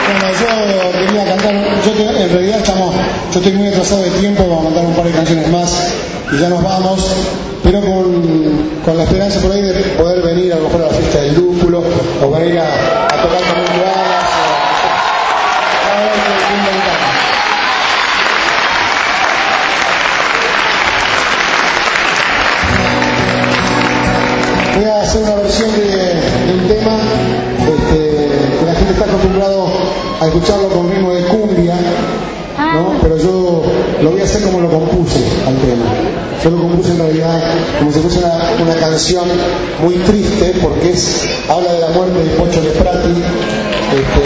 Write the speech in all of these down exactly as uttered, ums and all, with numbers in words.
Bueno, yo quería cantar, yo te, en realidad estamos, yo estoy muy atrasado de tiempo, vamos a cantar un par de canciones más y ya nos vamos, pero con, con la esperanza por ahí de poder venir a lo mejor a la fiesta del lúpulo o venir a, a tocar con un lugar. Voy a hacer una versión de, de un tema este, que la gente está acostumbrado a escucharlo con ritmo de cumbia, ¿no? Pero yo lo voy a hacer como lo compuse al tema. Yo lo compuse en realidad como si fuese una, una canción muy triste, porque es, habla de la muerte de Pocho Leprati, este,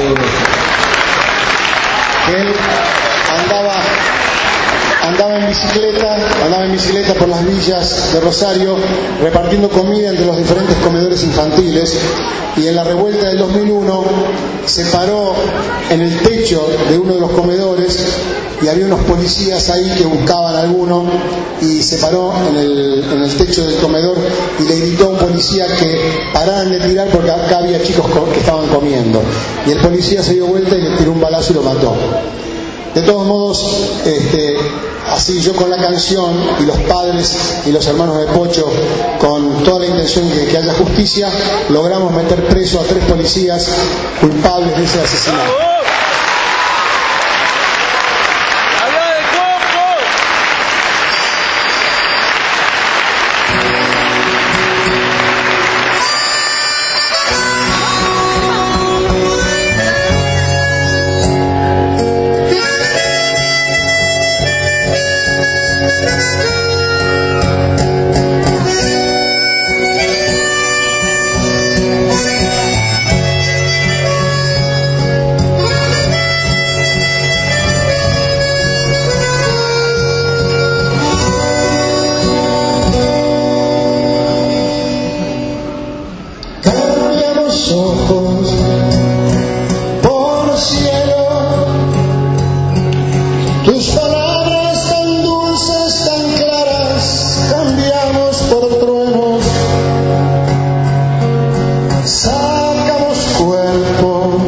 que él andaba andaba en bicicleta, andaba en bicicleta por las villas de Rosario repartiendo comida entre los diferentes comedores infantiles, y en la revuelta del dos mil uno se paró en el techo de uno de los comedores y había unos policías ahí que buscaban a alguno, y se paró en el, en el techo del comedor y le gritó a un policía que pararan de tirar porque acá había chicos que estaban comiendo, y el policía se dio vuelta y le tiró un balazo y lo mató. De todos modos, este, así yo con la canción y los padres y los hermanos de Pocho, con toda la intención de que haya justicia, logramos meter preso a tres policías culpables de ese asesinato. Ojos por cielo, tus palabras tan dulces, tan claras, cambiamos por truenos, sacamos cuerpo,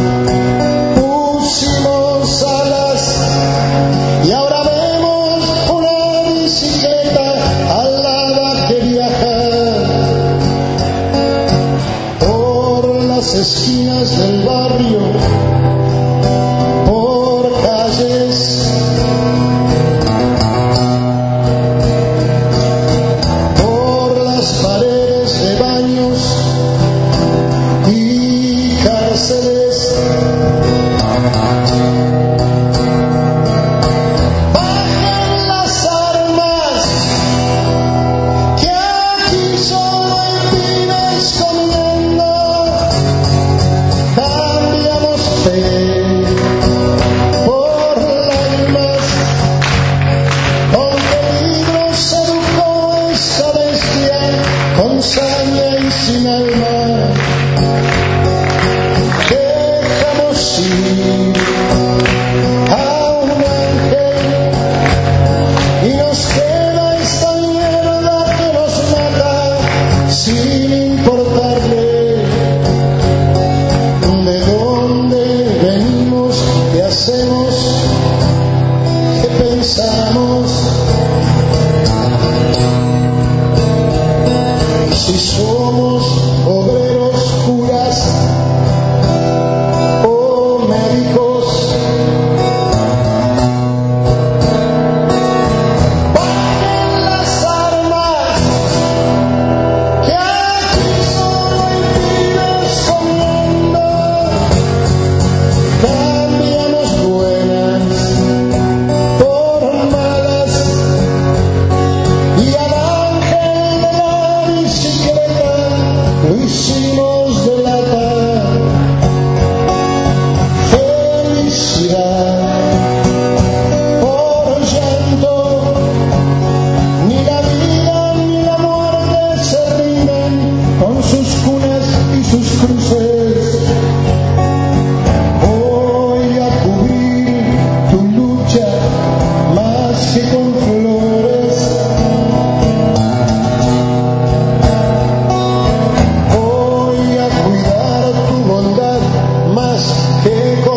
pusimos alas y ahora vemos una bicicleta alada que viaja esquinas del barrio, por calles, por las paredes de baños y cárceles. Bajen las armas, que aquí solo hay pibes comiendo. Cambiamos fe por lágrimas, con peligro se educó esta bestia, con saña y sin alma. Dejamos ir a un ángel y nos queda esta mierda que nos mata sin importarle de dónde venimos, qué hacemos, qué pensamos, si somos obreros, curas o médicos. Bajen las armas, que aquí solo hay pibes comiendo. Cambiamos buenas por malas y al ángel de la bicicleta lo hicimos de lata. Felicidad por llanto, ni la vida ni la muerte se rinden con sus cunas y sus cruces. Voy a cubrir tu lucha más que con flores. Voy a cuidar tu bondad más que con